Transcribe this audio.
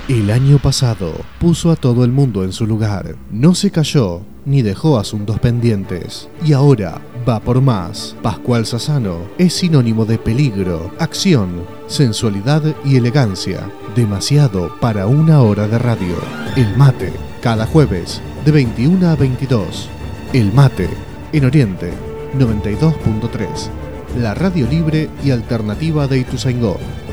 El año pasado puso a todo el mundo en su lugar, no se cayó ni dejó asuntos pendientes, y ahora va por más. Pascual Sassano es sinónimo de peligro, acción, sensualidad y elegancia, demasiado para una hora de radio. El Mate, cada jueves de 21 a 22. El Mate, en Oriente 92.3, la radio libre y alternativa de Ituzaingó.